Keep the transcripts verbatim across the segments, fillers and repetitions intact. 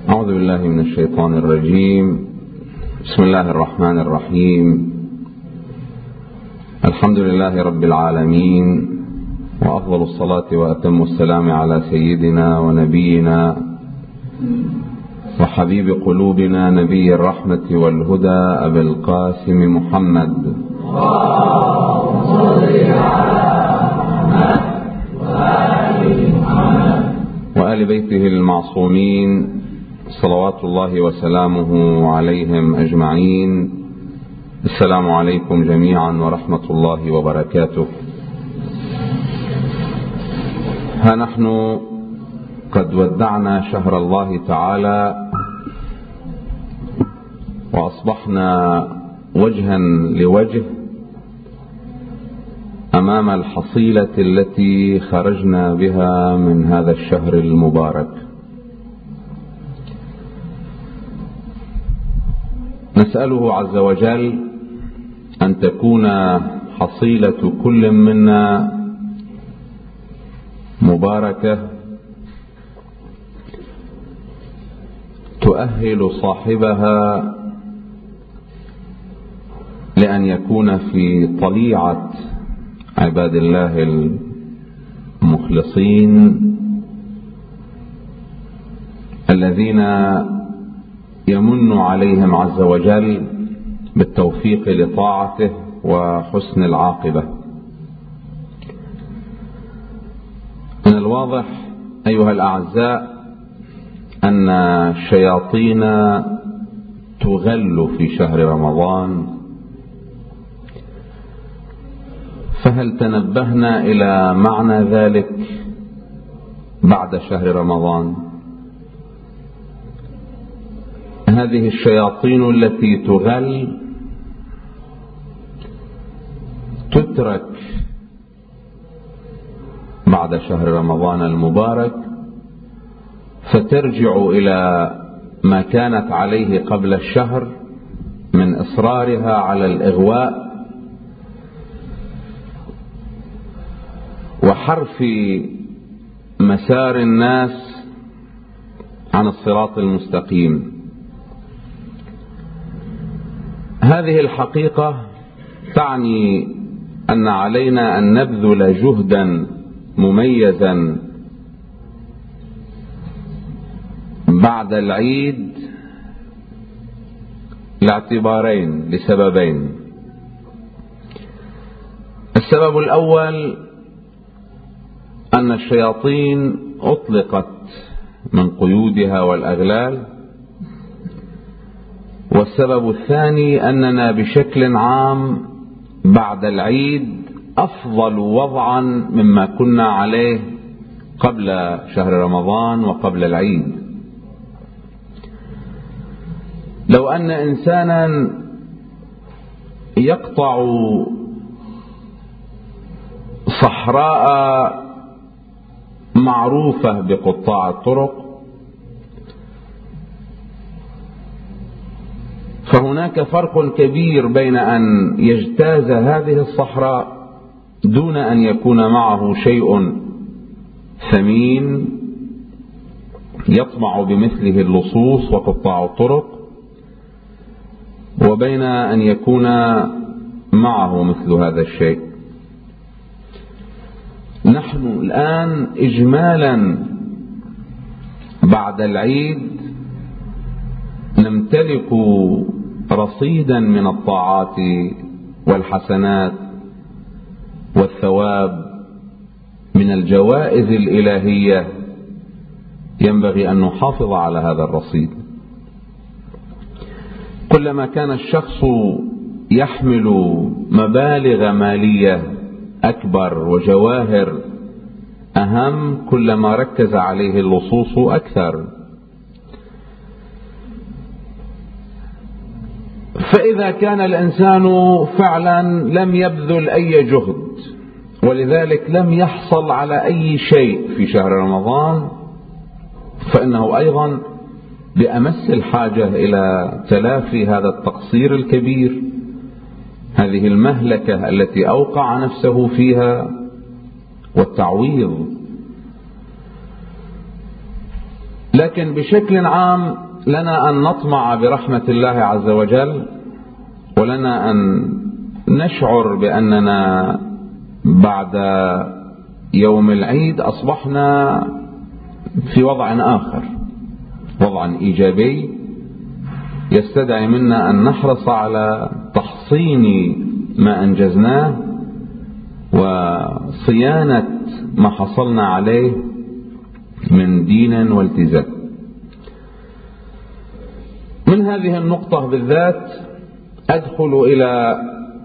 أعوذ بالله من الشيطان الرجيم. بسم الله الرحمن الرحيم. الحمد لله رب العالمين، وأفضل الصلاة وأتم السلام على سيدنا ونبينا وحبيب قلوبنا نبي الرحمة والهدى أبي القاسم محمد وآل بيته المعصومين صلوات الله وسلامه عليهم أجمعين. السلام عليكم جميعا ورحمة الله وبركاته. ها نحن قد ودعنا شهر الله تعالى وأصبحنا وجها لوجه أمام الحصيلة التي خرجنا بها من هذا الشهر المبارك. نسأله عز وجل أن تكون حصيلة كل منا مباركة تؤهل صاحبها لأن يكون في طليعة عباد الله المخلصين الذين يمن عليهم عز وجل بالتوفيق لطاعته وحسن العاقبة. من الواضح أيها الأعزاء أن الشياطين تغل في شهر رمضان، فهل تنبهنا إلى معنى ذلك بعد شهر رمضان؟ هذه الشياطين التي تغل تترك بعد شهر رمضان المبارك فترجع إلى ما كانت عليه قبل الشهر من إصرارها على الإغواء وحرف مسار الناس عن الصراط المستقيم. هذه الحقيقة تعني أن علينا أن نبذل جهدا مميزا بعد العيد لاعتبارين لسببين. السبب الأول أن الشياطين أطلقت من قيودها والأغلال، والسبب الثاني أننا بشكل عام بعد العيد أفضل وضعا مما كنا عليه قبل شهر رمضان وقبل العيد. لو أن إنسانا يقطع صحراء معروفة بقطاع الطرق فهناك فرق كبير بين أن يجتاز هذه الصحراء دون أن يكون معه شيء ثمين يطمع بمثله اللصوص وقطاع الطرق، وبين أن يكون معه مثل هذا الشيء. نحن الآن إجمالا بعد العيد نمتلك رصيدا من الطاعات والحسنات والثواب من الجوائز الإلهية، ينبغي أن نحافظ على هذا الرصيد. كلما كان الشخص يحمل مبالغ مالية أكبر وجواهر أهم كلما ركز عليه اللصوص أكثر. فإذا كان الإنسان فعلا لم يبذل أي جهد ولذلك لم يحصل على أي شيء في شهر رمضان، فإنه أيضا بأمس الحاجة إلى تلافي هذا التقصير الكبير، هذه المهلكة التي أوقع نفسه فيها، والتعويض. لكن بشكل عام لنا أن نطمع برحمة الله عز وجل، ولنا أن نشعر بأننا بعد يوم العيد أصبحنا في وضع آخر، وضع إيجابي يستدعي منا أن نحرص على تحصين ما أنجزناه وصيانة ما حصلنا عليه من دين والتزام. من هذه النقطة بالذات أدخل إلى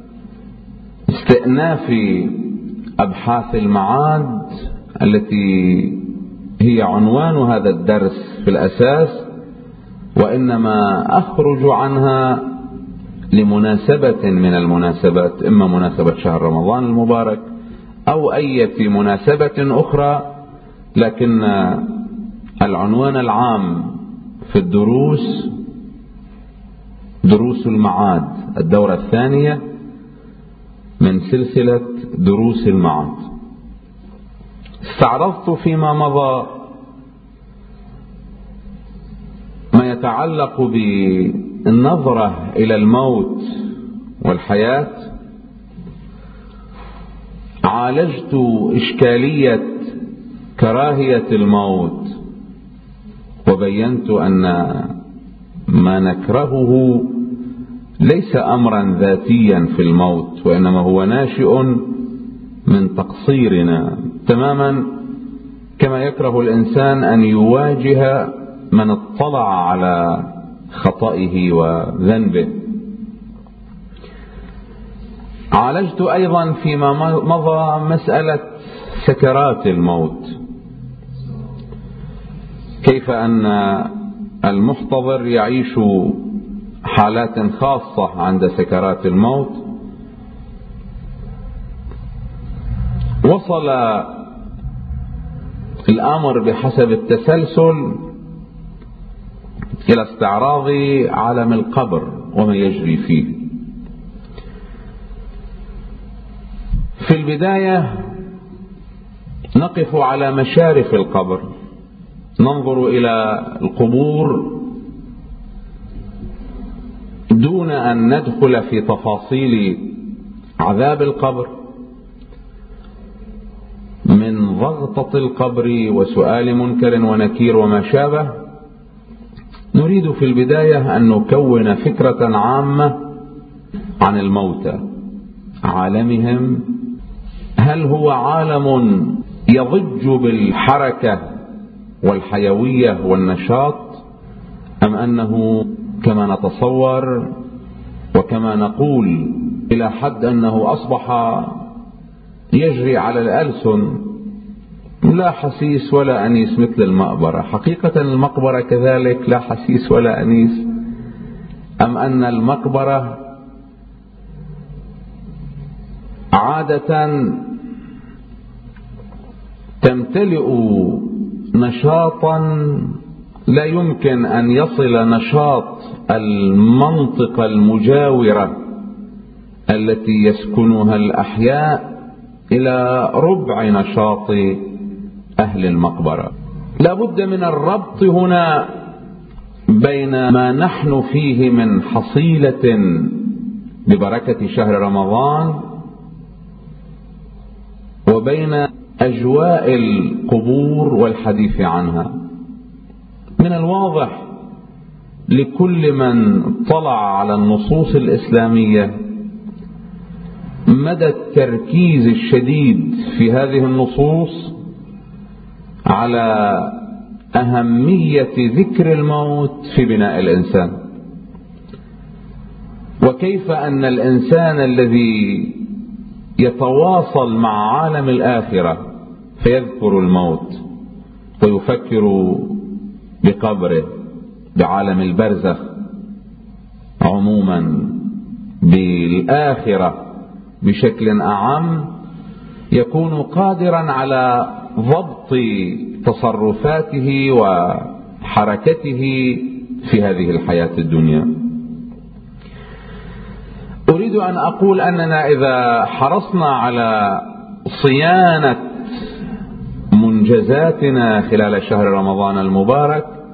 استئناف أبحاث المعاد التي هي عنوان هذا الدرس في الأساس، وإنما أخرج عنها لمناسبة من المناسبات، إما مناسبة شهر رمضان المبارك أو أي مناسبة أخرى، لكن العنوان العام في الدروس دروس المعاد، الدورة الثانية من سلسلة دروس المعاد. استعرضت فيما مضى ما يتعلق بالنظرة إلى الموت والحياة، عالجت إشكالية كراهية الموت، وبينت أن ما نكرهه ليس أمرا ذاتيا في الموت، وإنما هو ناشئ من تقصيرنا، تماما كما يكره الإنسان أن يواجه من اطلع على خطئه وذنبه. عالجت أيضا فيما مضى مسألة سكرات الموت، كيف أن المحتضر يعيش حالات خاصة عند سكرات الموت. وصل الأمر بحسب التسلسل إلى استعراض عالم القبر وما يجري فيه. في البداية نقف على مشارف القبر، ننظر إلى القبور دون أن ندخل في تفاصيل عذاب القبر، من ضغطة القبر وسؤال منكر ونكير وما شابه. نريد في البداية أن نكون فكرة عامة عن الموتى، عالمهم، هل هو عالم يضج بالحركة والحيوية والنشاط، أم أنه كما نتصور وكما نقول إلى حد أنه أصبح يجري على الألسن، لا حسيس ولا أنيس مثل المقبرة؟ حقيقة المقبرة كذلك لا حسيس ولا أنيس، أم أن المقبرة عادة تمتلئ نشاطا لا يمكن أن يصل نشاط المنطقة المجاورة التي يسكنها الأحياء إلى ربع نشاط أهل المقبرة. لا بد من الربط هنا بين ما نحن فيه من حصيلة ببركة شهر رمضان وبين أجواء القبور والحديث عنها. من الواضح لكل من طلع على النصوص الإسلامية مدى التركيز الشديد في هذه النصوص على أهمية ذكر الموت في بناء الإنسان، وكيف أن الإنسان الذي يتواصل مع عالم الآخرة فيذكر الموت ويفكر بقبره، بعالم البرزخ عموما، بالآخرة بشكل أعم، يكون قادرا على ضبط تصرفاته وحركته في هذه الحياة الدنيا. أريد أن أقول أننا إذا حرصنا على صيانة منجزاتنا خلال شهر رمضان المبارك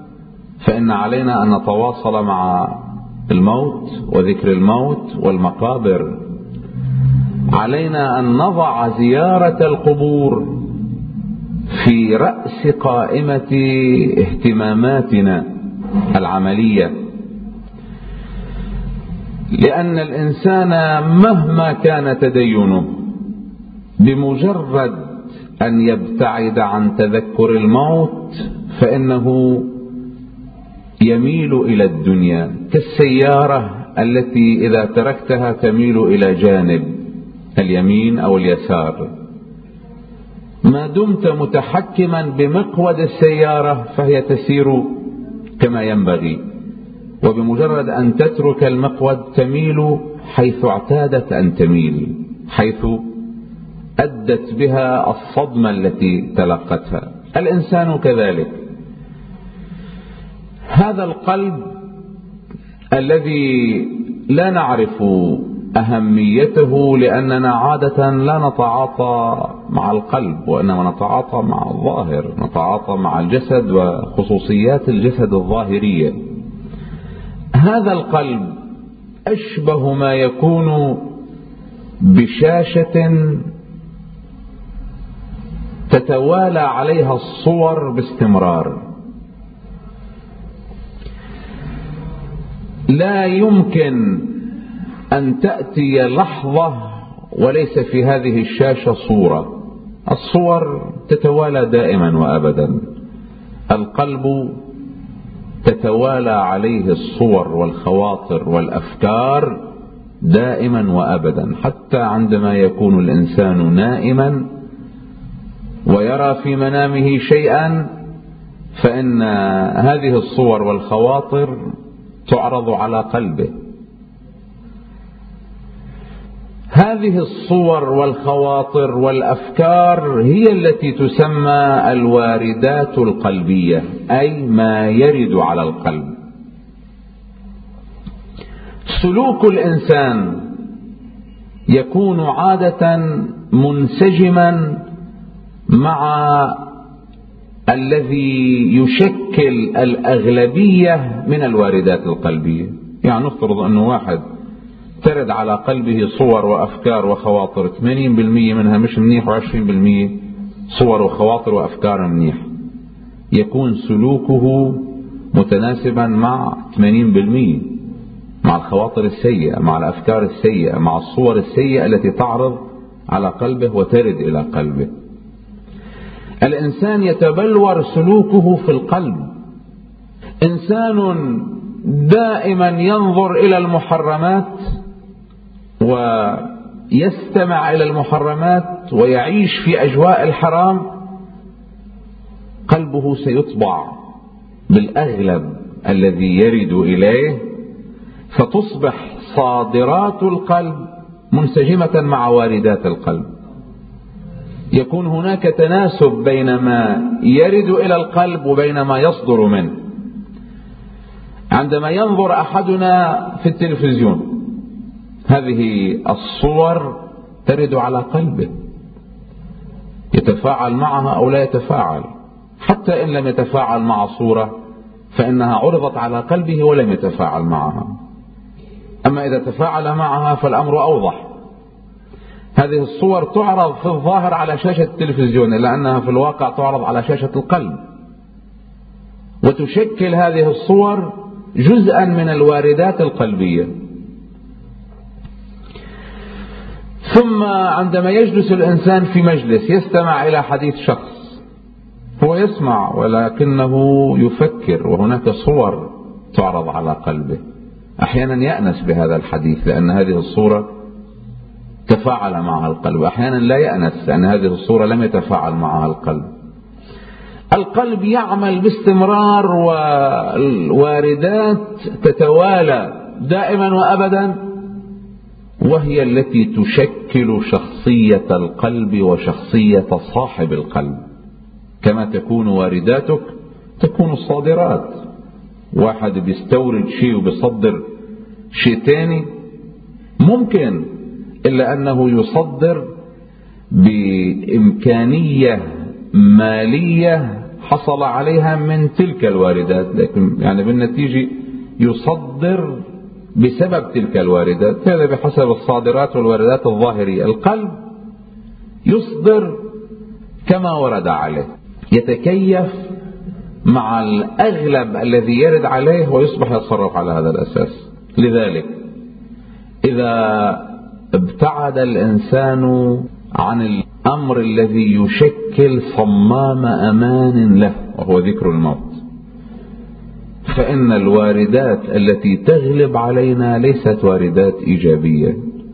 فإن علينا أن نتواصل مع الموت وذكر الموت والمقابر. علينا أن نضع زيارة القبور في رأس قائمة اهتماماتنا العملية، لأن الإنسان مهما كان تدينه بمجرد أن يبتعد عن تذكر الموت فإنه يميل إلى الدنيا، كالسيارة التي إذا تركتها تميل إلى جانب اليمين أو اليسار. ما دمت متحكما بمقود السيارة فهي تسير كما ينبغي، وبمجرد أن تترك المقود تميل حيث اعتادت أن تميل، حيث أدت بها الصدمة التي تلقتها. الإنسان كذلك. هذا القلب الذي لا نعرف أهميته لأننا عادة لا نتعاطى مع القلب، وإنما نتعاطى مع الظاهر، نتعاطى مع الجسد وخصوصيات الجسد الظاهرية. هذا القلب أشبه ما يكون بشاشة تتوالى عليها الصور باستمرار. لا يمكن أن تأتي لحظة وليس في هذه الشاشة صورة. الصور تتوالى دائما وأبدا. القلب تتوالى عليه الصور والخواطر والأفكار دائما وأبدا، حتى عندما يكون الإنسان نائما ويرى في منامه شيئا فإن هذه الصور والخواطر تعرض على قلبه. هذه الصور والخواطر والأفكار هي التي تسمى الواردات القلبية، أي ما يرد على القلب. سلوك الإنسان يكون عادة منسجما مع الذي يشكل الأغلبية من الواردات القلبية. يعني نفترض أنه واحد ترد على قلبه صور وأفكار وخواطر ثمانين بالمئة منها مش منيح وعشرين بالمئة صور وخواطر وأفكار منيح، يكون سلوكه متناسبا مع ثمانين بالمئة، مع الخواطر السيئة، مع الأفكار السيئة، مع الصور السيئة التي تعرض على قلبه وترد إلى قلبه. الإنسان يتبلور سلوكه في القلب. إنسان دائما ينظر إلى المحرمات ويستمع إلى المحرمات ويعيش في أجواء الحرام، قلبه سيطبع بالأغلب الذي يرد إليه، فتصبح صادرات القلب منسجمة مع واردات القلب. يكون هناك تناسب بين ما يرد إلى القلب وبين ما يصدر منه. عندما ينظر أحدنا في التلفزيون هذه الصور ترد على قلبه، يتفاعل معها أو لا يتفاعل، حتى إن لم يتفاعل مع صورة فإنها عرضت على قلبه ولم يتفاعل معها. أما إذا تفاعل معها فالأمر أوضح. هذه الصور تعرض في الظاهر على شاشة التلفزيون، إلا أنها في الواقع تعرض على شاشة القلب، وتشكل هذه الصور جزءا من الواردات القلبية. ثم عندما يجلس الإنسان في مجلس يستمع إلى حديث شخص، هو يسمع ولكنه يفكر، وهناك صور تعرض على قلبه. أحيانا يأنس بهذا الحديث لأن هذه الصورة تفاعل معها القلب، أحيانا لا يأنس لأن هذه الصورة لم يتفاعل معها القلب. القلب يعمل باستمرار، والواردات تتوالى دائما وأبدا، وهي التي تشكل شخصية القلب وشخصية صاحب القلب. كما تكون وارداتك تكون الصادرات. واحد بيستورد شيء وبيصدر شيء تاني ممكن، إلا أنه يصدر بإمكانية مالية حصل عليها من تلك الواردات، لكن يعني بالنتيجة يصدر بسبب تلك الواردات. هذا بحسب الصادرات والواردات الظاهرية. القلب يصدر كما ورد عليه، يتكيف مع الأغلب الذي يرد عليه ويصبح يتصرف على هذا الأساس. لذلك إذا ابتعد الإنسان عن الأمر الذي يشكل صمام أمان له وهو ذكر الموت، فإن الواردات التي تغلب علينا ليست واردات إيجابية،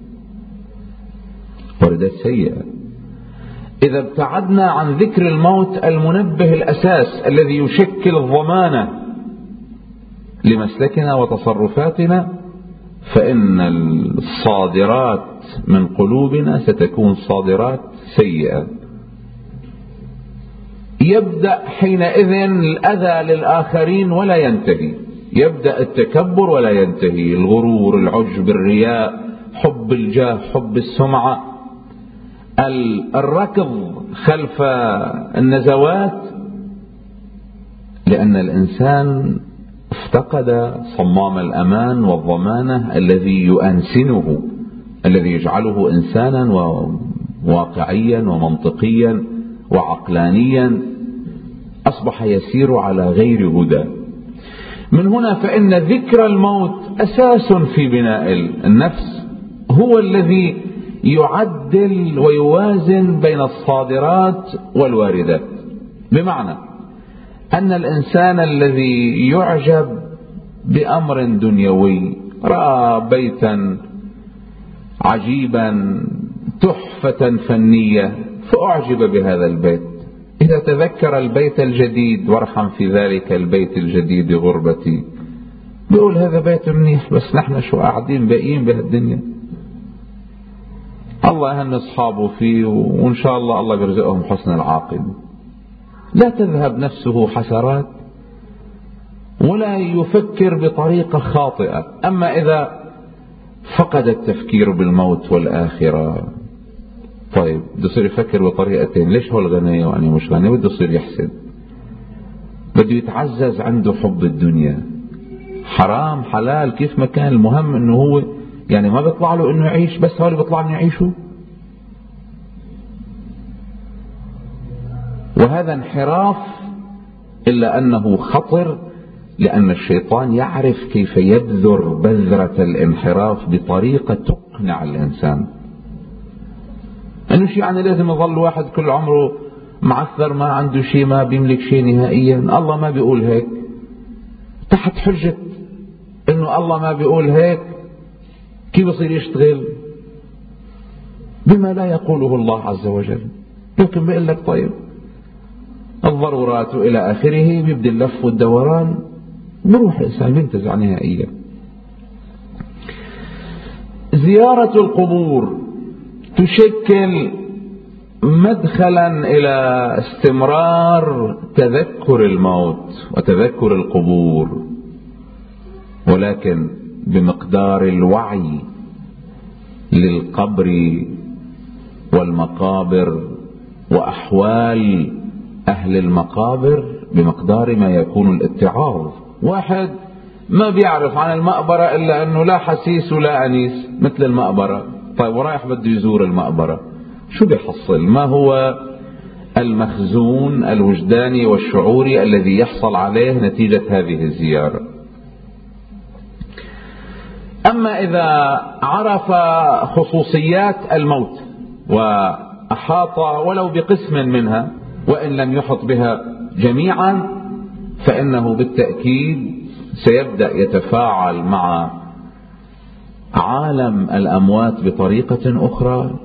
واردات سيئة. إذا ابتعدنا عن ذكر الموت المنبه الأساس الذي يشكل الضمانة لمسلكنا وتصرفاتنا، فإن الصادرات من قلوبنا ستكون صادرات سيئة. يبدأ حينئذ الأذى للآخرين ولا ينتهي، يبدأ التكبر ولا ينتهي، الغرور، العجب، الرياء، حب الجاه، حب السمعة، الركض خلف النزوات، لأن الإنسان افتقد صمام الأمان والضمانة الذي يؤنسنه، الذي يجعله إنسانا وواقعيا ومنطقيا وعقلانيا، أصبح يسير على غير هدى. من هنا فإن ذكر الموت أساس في بناء النفس، هو الذي يعدل ويوازن بين الصادرات والواردات. بمعنى أن الإنسان الذي يعجب بأمر دنيوي، رأى بيتا عجيبا تحفة فنية فأعجب بهذا البيت، إذا تذكر البيت الجديد وارحم في ذلك البيت الجديد غربتي، بيقول هذا بيت منيح بس نحن شو قاعدين باقيين بهالدنيا، الله يهني أصحابه فيه وإن شاء الله الله بيرزقهم حسن العاقبة. لا تذهب نفسه حسرات ولا يفكر بطريقة خاطئة. أما إذا فقد التفكير بالموت والآخرة، طيب بده يصير يفكر بطريقتين، ليش هو الغني وأنا مش غني؟ بده يصير يحسد، بده يتعزز عنده حب الدنيا، حرام حلال كيف ما كان، المهم انه هو يعني ما بيطلع له انه يعيش، بس هو اللي بيطلع انه يعيشوا. وهذا انحراف، إلا أنه خطر، لأن الشيطان يعرف كيف يبذر بذرة الانحراف بطريقة تقنع الإنسان. أنه شيء يعني لازم يظل واحد كل عمره معثر، ما عنده شيء، ما بيملك شيء نهائيا. الله ما بيقول هيك، تحت حجة أنه الله ما بيقول هيك كيف يصير يشتغل بما لا يقوله الله عز وجل. لكن بيقول لك طيب الضرورات إلى آخره، بيبدأ اللف والدوران، بروح الإنسان بينتزع نهائيا. زيارة القبور تشكل مدخلا إلى استمرار تذكر الموت وتذكر القبور، ولكن بمقدار الوعي للقبر والمقابر وأحوال أهل المقابر بمقدار ما يكون الاتعاظ. واحد ما بيعرف عن المقبرة إلا أنه لا حسيس ولا أنيس مثل المقبرة، طيب ورايح بده يزور المقبرة، شو بيحصل؟ ما هو المخزون الوجداني والشعوري الذي يحصل عليه نتيجة هذه الزيارة؟ أما إذا عرف خصوصيات الموت وأحاط ولو بقسم منها وإن لم يحط بها جميعا، فإنه بالتأكيد سيبدأ يتفاعل مع عالم الأموات بطريقة أخرى،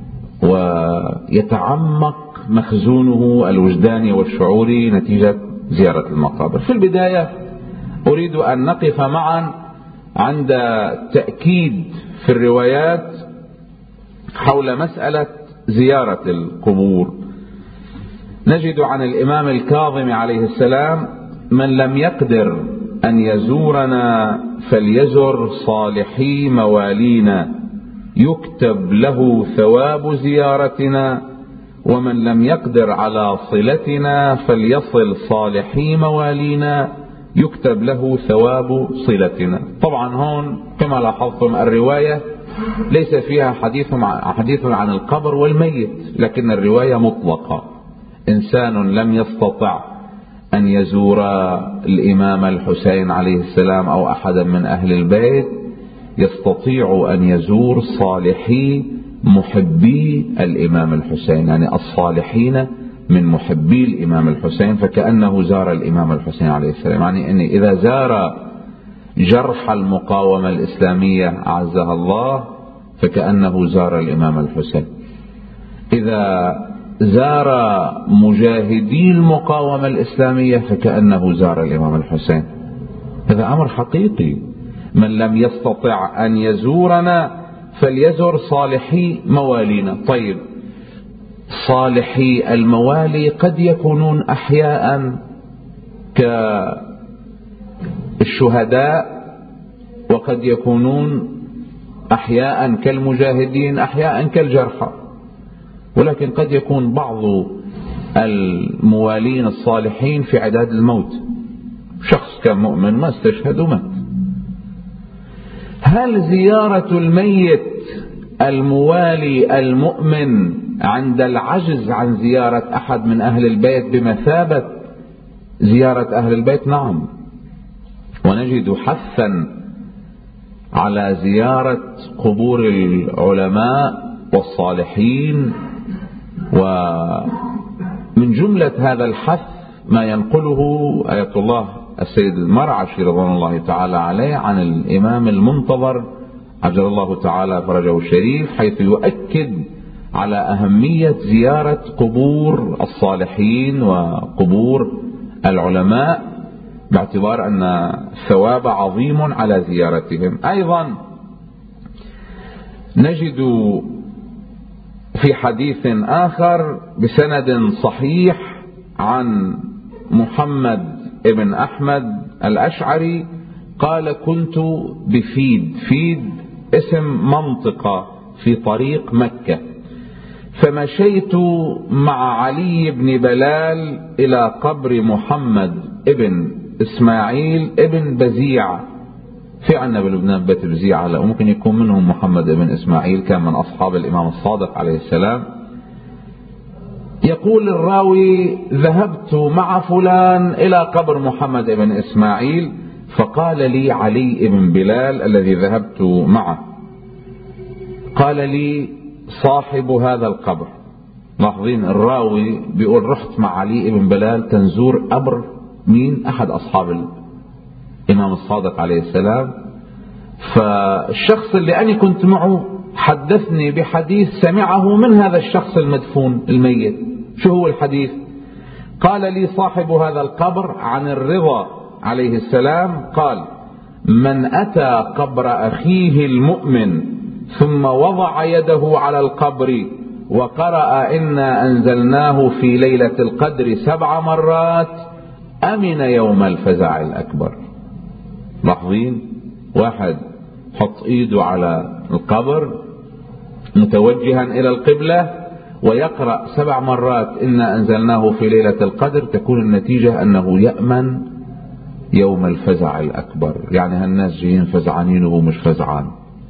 ويتعمق مخزونه الوجداني والشعوري نتيجة زيارة المقابر. في البداية أريد أن نقف معا عند تأكيد في الروايات حول مسألة زيارة القبور. نجد عن الإمام الكاظم عليه السلام: من لم يقدر أن يزورنا فليزر صالحي موالينا، يكتب له ثواب زيارتنا ومن لم يقدر على صلتنا فليصل صالحي موالينا يكتب له ثواب صلتنا. طبعا هون كما لاحظتم الرواية ليس فيها حديث حديث عن القبر والميت، لكن الرواية مطلقة. إنسان لم يستطع أن يزور الإمام الحسين عليه السلام أو أحدا من أهل البيت يستطيع أن يزور صالحي محبي الإمام الحسين، يعني الصالحين من محبي الإمام الحسين، فكأنه زار الإمام الحسين عليه السلام. يعني أن إذا زار جرح المقاومة الإسلامية أعزها الله فكأنه زار الإمام الحسين. إذا زار مجاهدي المقاومة الإسلامية فكأنه زار الإمام الحسين. هذا أمر حقيقي. من لم يستطع أن يزورنا فليزور صالحي موالينا. طيب، صالحي الموالي قد يكونون أحياء كالشهداء، وقد يكونون أحياء كالمجاهدين، أحياء كالجرحى، ولكن قد يكون بعض الموالين الصالحين في عداد الموت. شخص كان مؤمن ما استشهد ومات. هل زيارة الميت الموالي المؤمن عند العجز عن زيارة أحد من أهل البيت بمثابة زيارة أهل البيت؟ نعم، ونجد حثا على زيارة قبور العلماء والصالحين. ومن جملة هذا الحث ما ينقله آية الله السيد المرعشي رضوان الله تعالى عليه عن الإمام المنتظر عجل الله تعالى فرجه الشريف، حيث يؤكد على أهمية زيارة قبور الصالحين وقبور العلماء، باعتبار أن الثواب عظيم على زيارتهم. أيضا نجد في حديث آخر بسند صحيح عن محمد ابن أحمد الأشعري قال: كنت بفيد، فيد اسم منطقة في طريق مكة، فمشيت مع علي بن بلال إلى قبر محمد ابن إسماعيل ابن بزيع. في عنا بلبنان بيت بزيع، لا ممكن يكون منهم محمد ابن إسماعيل، كان من أصحاب الإمام الصادق عليه السلام. يقول الراوي: ذهبت مع فلان إلى قبر محمد ابن إسماعيل، فقال لي علي بن بلال الذي ذهبت معه، قال لي: صاحب هذا القبر. لاحظين الراوي بيقول رحت مع علي بن بلال تنزور قبر مين؟ أحد أصحاب الإمام الصادق عليه السلام. فالشخص اللي أنا كنت معه حدثني بحديث سمعه من هذا الشخص المدفون الميت. شو هو الحديث؟ قال لي صاحب هذا القبر عن الرضا عليه السلام قال: من أتى قبر أخيه المؤمن ثم وضع يده على القبر وقرأ إنا أنزلناه في ليلة القدر سبع مرات أمن يوم الفزع الأكبر. لاحظين، واحد حط إيده على القبر متوجها إلى القبلة ويقرأ سبع مرات إنا أنزلناه في ليلة القدر، تكون النتيجة أنه يأمن يوم الفزع الأكبر. يعني هالناس جايين فزعانين وهو مش فزعان.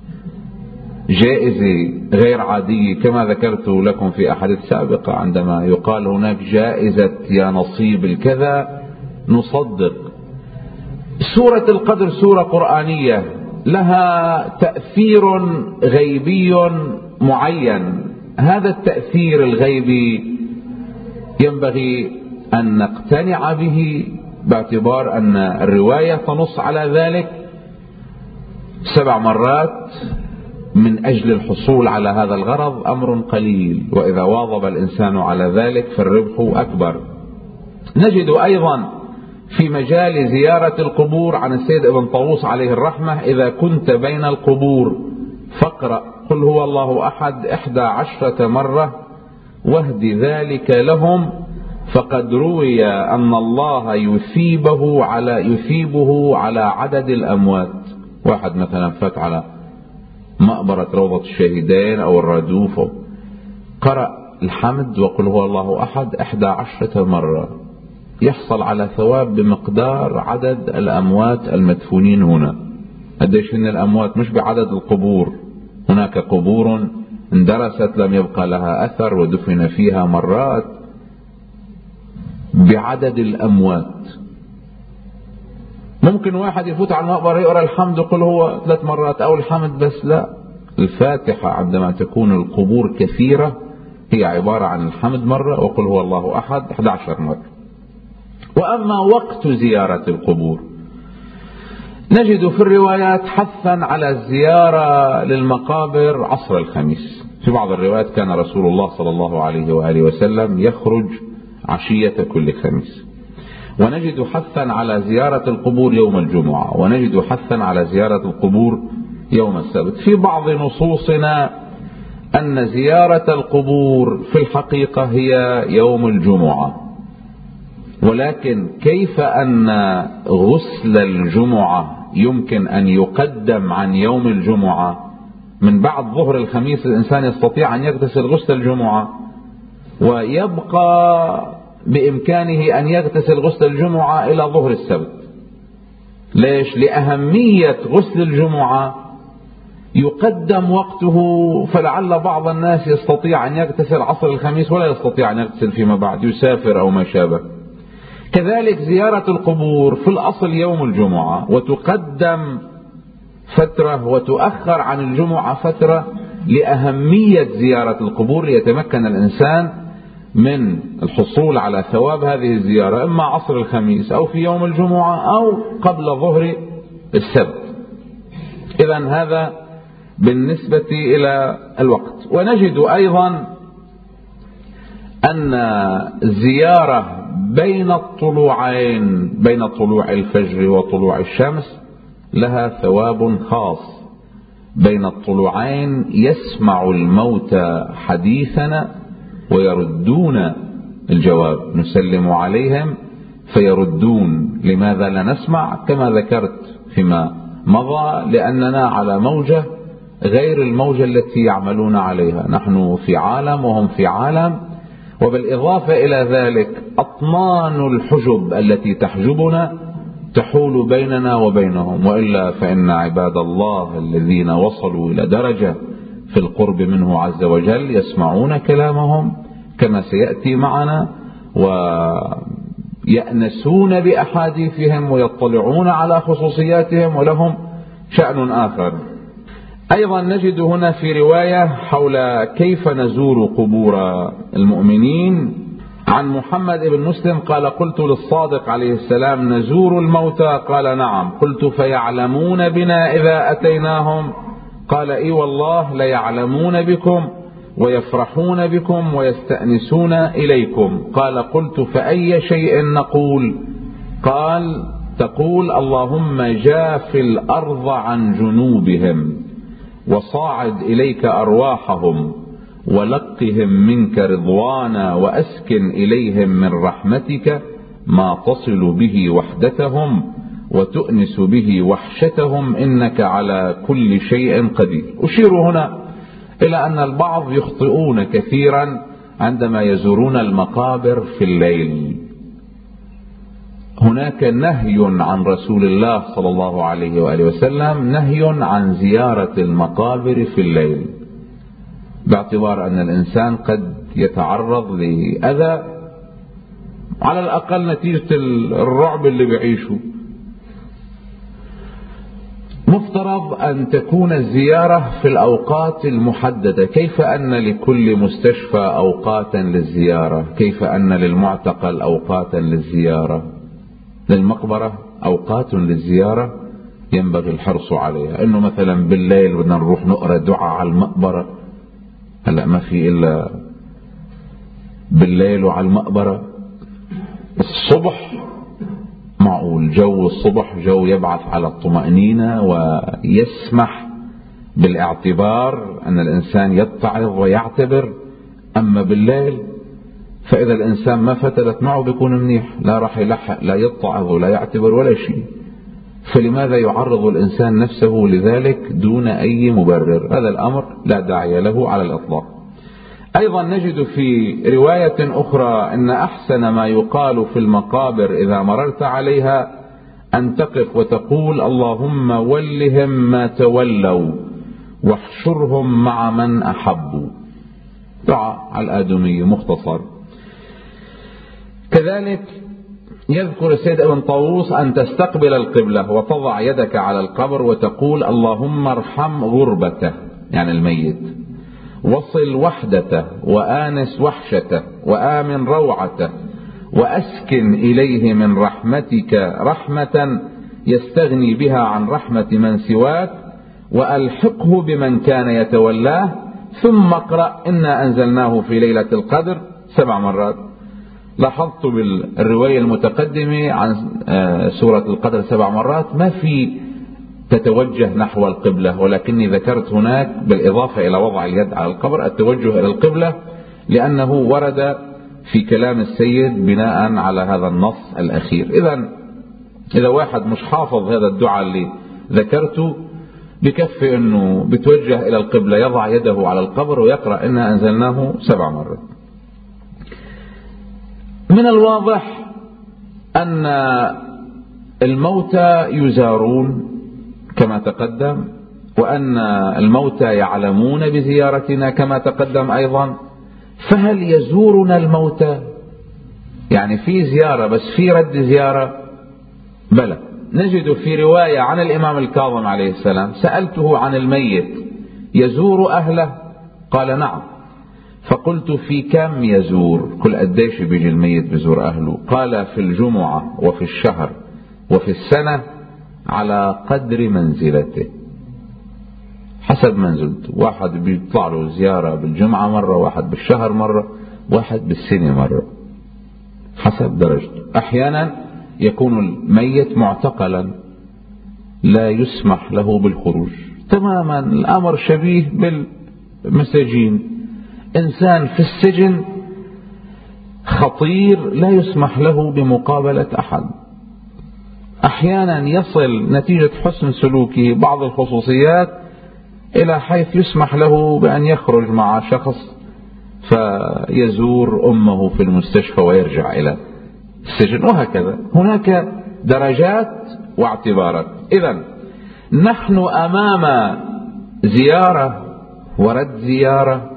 جائزة غير عادية كما ذكرت لكم في أحاديث سابقة، عندما يقال هناك جائزة يا نصيب الكذا نصدق. سورة القدر سورة قرآنية لها تأثير غيبي معين. هذا التأثير الغيبي ينبغي أن نقتنع به باعتبار أن الرواية تنص على ذلك. سبع مرات من أجل الحصول على هذا الغرض أمر قليل، وإذا واظب الإنسان على ذلك فالربح أكبر. نجد أيضا في مجال زيارة القبور عن السيد ابن طاووس عليه الرحمة: إذا كنت بين القبور فاقرأ قل هو الله أحد إحدى عشرة مرة واهد ذلك لهم، فقد روي أن الله يثيبه على يثيبه على عدد الأموات. واحد مثلا فات على مقبرة روضة الشهيدين أو الردوف، قرأ الحمد وقل هو الله أحد إحدى عشرة مرة يحصل على ثواب بمقدار عدد الأموات المدفونين هنا. قديش من الأموات؟ مش بعدد القبور، هناك قبور اندرست لم يبقى لها أثر ودفن فيها مرات، بعدد الأموات. ممكن واحد يفوت على المقبرة يقرأ الحمد قل هو ثلاث مرات أو الحمد بس، لا، الفاتحة عندما تكون القبور كثيرة هي عبارة عن الحمد مرة وقل هو الله أحد إحدى عشرة مرة. وأما وقت زيارة القبور نجد في الروايات حثا على الزيارة للمقابر عصر الخميس. في بعض الروايات كان رسول الله صلى الله عليه وآله وسلم يخرج عشية كل خميس. ونجد حثا على زيارة القبور يوم الجمعة، ونجد حثا على زيارة القبور يوم السبت. في بعض نصوصنا أن زيارة القبور في الحقيقة هي يوم الجمعة، ولكن كيف أن غسل الجمعة يمكن أن يقدم عن يوم الجمعة؟ من بعد ظهر الخميس الإنسان يستطيع أن يغتسل غسل الجمعة، ويبقى بإمكانه أن يغتسل غسل الجمعة إلى ظهر السبت. ليش؟ لأهمية غسل الجمعة يقدم وقته، فلعل بعض الناس يستطيع أن يغتسل عصر الخميس ولا يستطيع أن يغتسل فيما بعد، يسافر أو ما شابه. كذلك زيارة القبور في الأصل يوم الجمعة، وتقدم فترة وتؤخر عن الجمعة فترة لأهمية زيارة القبور، ليتمكن الإنسان من الحصول على ثواب هذه الزيارة إما عصر الخميس أو في يوم الجمعة أو قبل ظهر السبت. إذن هذا بالنسبة إلى الوقت. ونجد أيضا أن الزيارة بين الطلوعين، بين طلوع الفجر وطلوع الشمس، لها ثواب خاص. بين الطلوعين يسمع الموتى حديثنا ويردون الجواب، نسلم عليهم فيردون. لماذا لا نسمع؟ كما ذكرت فيما مضى، لأننا على موجة غير الموجة التي يعملون عليها. نحن في عالم وهم في عالم، وبالإضافة إلى ذلك أطنان الحجب التي تحجبنا تحول بيننا وبينهم، وإلا فإن عباد الله الذين وصلوا إلى درجة في القرب منه عز وجل يسمعون كلامهم كما سيأتي معنا، ويأنسون بأحاديثهم ويطلعون على خصوصياتهم، ولهم شأن آخر. أيضا نجد هنا في رواية حول كيف نزور قبور المؤمنين عن محمد بن مسلم قال: قلت للصادق عليه السلام: نزور الموتى؟ قال: نعم. قلت: فيعلمون بنا إذا أتيناهم؟ قال: إي والله ليعلمون بكم ويفرحون بكم ويستأنسون إليكم. قال: قلت: فأي شيء نقول؟ قال: تقول: اللهم جاف الأرض عن جنوبهم وصاعد إليك أرواحهم ولقهم منك رضوانا وأسكن إليهم من رحمتك ما تصل به وحدتهم وتؤنس به وحشتهم إنك على كل شيء قدير. أشير هنا إلى أن البعض يخطئون كثيرا عندما يزورون المقابر في الليل. هناك نهي عن رسول الله صلى الله عليه وآله وسلم، نهي عن زيارة المقابر في الليل، باعتبار أن الإنسان قد يتعرض لأذى، على الأقل نتيجة الرعب اللي بيعيشه. مفترض أن تكون الزيارة في الأوقات المحددة. كيف أن لكل مستشفى أوقاتا للزيارة، كيف أن للمعتقل أوقاتا للزيارة، للمقبرة أوقات للزيارة ينبغي الحرص عليها. إنه مثلا بالليل بدنا نروح نقرأ دعاء على المقبرة، هلأ ما في إلا بالليل وعلى المقبرة. الصبح معقول، جو الصبح جو يبعث على الطمأنينة ويسمح بالاعتبار أن الإنسان يتعظ ويعتبر. أما بالليل فإذا الإنسان ما فتلت معه بيكون منيح، لا راح يلحق لا يتعظ ولا يعتبر ولا شيء. فلماذا يعرض الإنسان نفسه لذلك دون أي مبرر؟ هذا الأمر لا داعي له على الإطلاق. أيضا نجد في رواية أخرى أن أحسن ما يقال في المقابر إذا مررت عليها أن تقف وتقول اللهم ولهم ما تولوا واحشرهم مع من أحبوا. دعاء الآدمي مختصر. كذلك يذكر السيد ابن طاووس أن تستقبل القبلة وتضع يدك على القبر وتقول اللهم ارحم غربته يعني الميت، وصل وحدته، وآنس وحشته، وآمن روعته، وأسكن إليه من رحمتك رحمة يستغني بها عن رحمة من سواك، وألحقه بمن كان يتولاه، ثم اقرأ إنا أنزلناه في ليلة القدر سبع مرات. لاحظت بالرواية المتقدمة عن سورة القدر سبع مرات ما في تتوجه نحو القبلة، ولكني ذكرت هناك بالإضافة إلى وضع اليد على القبر التوجه إلى القبلة، لأنه ورد في كلام السيد بناء على هذا النص الأخير. إذا إذا واحد مش حافظ هذا الدعاء اللي ذكرته بكفي أنه بتوجه إلى القبلة، يضع يده على القبر ويقرأ إنا أنزلناه سبع مرات. من الواضح أن الموتى يزارون كما تقدم، وأن الموتى يعلمون بزيارتنا كما تقدم أيضا. فهل يزورنا الموتى؟ يعني في زيارة بس في رد زيارة؟ بلى. نجد في رواية عن الإمام الكاظم عليه السلام سألته عن الميت يزور أهله؟ قال نعم. فقلت في كم يزور؟ كل قديش بيجي الميت بيزور أهله؟ قال في الجمعة وفي الشهر وفي السنة على قدر منزلته، حسب منزلته. واحد بيطلع له زيارة بالجمعة مرة، واحد بالشهر مرة، واحد بالسنة مرة، حسب درجته. أحيانا يكون الميت معتقلا لا يسمح له بالخروج تماما، الأمر شبيه بالمساجين. إنسان في السجن خطير لا يسمح له بمقابلة أحد. أحيانا يصل نتيجة حسن سلوكه بعض الخصوصيات إلى حيث يسمح له بأن يخرج مع شخص فيزور أمه في المستشفى ويرجع إلى السجن، وهكذا. هناك درجات واعتبارات. إذن نحن أمام زيارة ورد زيارة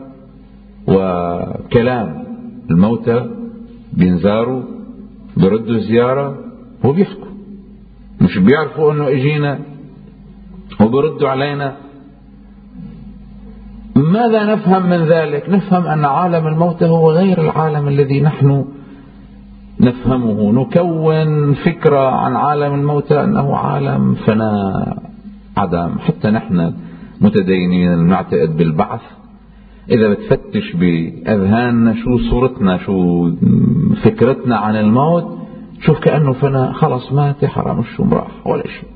وكلام. الموتى بينزاروا بيردوا زيارة وبيحكوا، مش بيعرفوا انه اجينا وبيردوا علينا. ماذا نفهم من ذلك؟ نفهم ان عالم الموتى هو غير العالم الذي نحن نفهمه. نكون فكرة عن عالم الموتى انه عالم فناء عدم. حتى نحن متدينين نعتقد بالبعث. إذا بتفتش بأذهاننا شو صورتنا، شو فكرتنا عن الموت، شوف كأنه فنا، خلص مات حرام الشوم راح ولا شيء.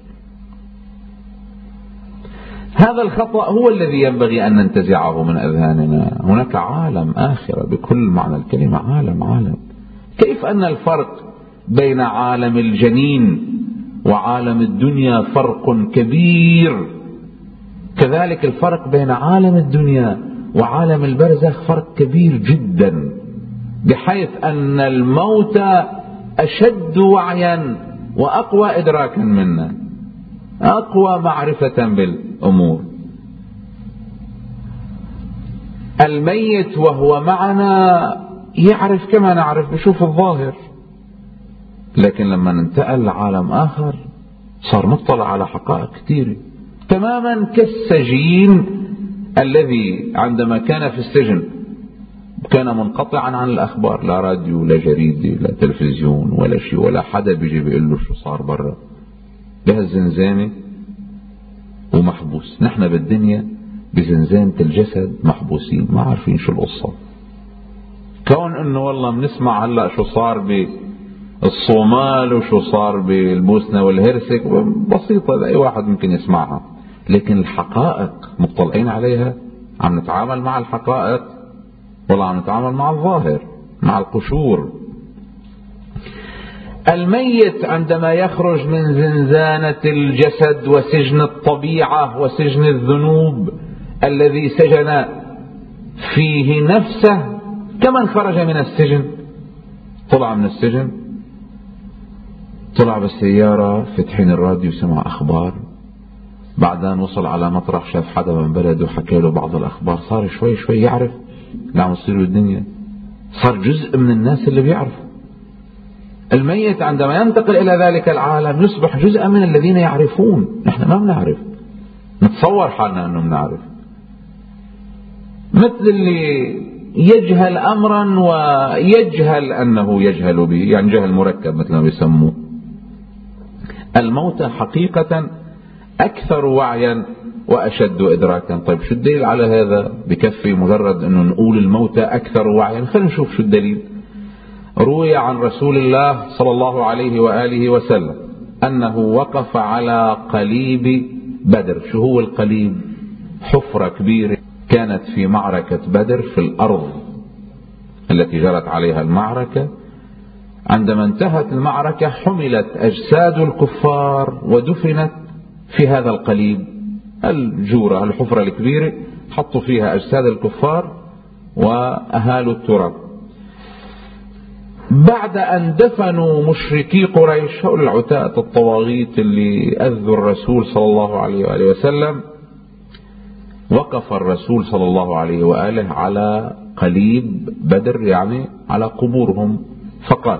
هذا الخطأ هو الذي ينبغي أن ننتزعه من أذهاننا. هناك عالم آخرة بكل معنى الكلمة، عالم عالم. كيف أن الفرق بين عالم الجنين وعالم الدنيا فرق كبير، كذلك الفرق بين عالم الدنيا وعالم البرزخ فرق كبير جدا، بحيث أن الموت أشد وعيا وأقوى إدراكا منا، أقوى معرفة بالأمور. الميت وهو معنا يعرف كما نعرف، بشوف الظاهر، لكن لما ننتقل لعالم آخر صار مطلع على حقائق كثيرة، تماما كالسجين الذي عندما كان في السجن كان منقطعا عن الأخبار، لا راديو لا جريدة لا تلفزيون ولا شيء، ولا حدا بيجي بيقول له شو صار برا، بهالزنزانة ومحبوس. نحن بالدنيا بزنزانة الجسد محبوسين، ما عارفين شو القصة. كون انه والله بنسمع هلا شو صار بالصومال وشو صار بالبوسنة والهرسك بسيطة، لأي واحد ممكن يسمعها، لكن الحقائق مطلعين عليها؟ عم نتعامل مع الحقائق ولا عم نتعامل مع الظاهر، مع القشور؟ الميت عندما يخرج من زنزانة الجسد وسجن الطبيعة وسجن الذنوب الذي سجن فيه نفسه كمن خرج من السجن. طلع من السجن، طلع بالسيارة، فتحين الراديو، سمع أخبار، بعدين وصل على مطرح، شاف حدا من بلده وحكى له بعض الأخبار، صار شوي شوي يعرف اللي عم يصير بالدنيا، صار جزء من الناس اللي بيعرفوا. الميت عندما ينتقل إلى ذلك العالم يصبح جزءا من الذين يعرفون. نحن ما بنعرف، نتصور حالنا أنه بنعرف، مثل اللي يجهل أمرا ويجهل أنه يجهل به، يعني جهل مركب مثل ما بيسموه. الموتى حقيقة أكثر وعيا وأشد إدراكا. طيب شو الدليل على هذا؟ بكفي مجرد أنه نقول الموتى أكثر وعيا؟ خلينا نشوف شو الدليل. روي عن رسول الله صلى الله عليه وآله وسلم أنه وقف على قليب بدر. شو هو القليب؟ حفرة كبيرة كانت في معركة بدر في الأرض التي جرت عليها المعركة. عندما انتهت المعركة حملت أجساد الكفار ودفنت في هذا القليب، الجورة، الحفرة الكبيرة، حطوا فيها أجساد الكفار وأهالوا التراب. بعد أن دفنوا مشركي قريش، هؤلاء العتاة الطواغيت اللي أذوا الرسول صلى الله عليه وآله وسلم، وقف الرسول صلى الله عليه وآله على قليب بدر، يعني على قبورهم، فقال: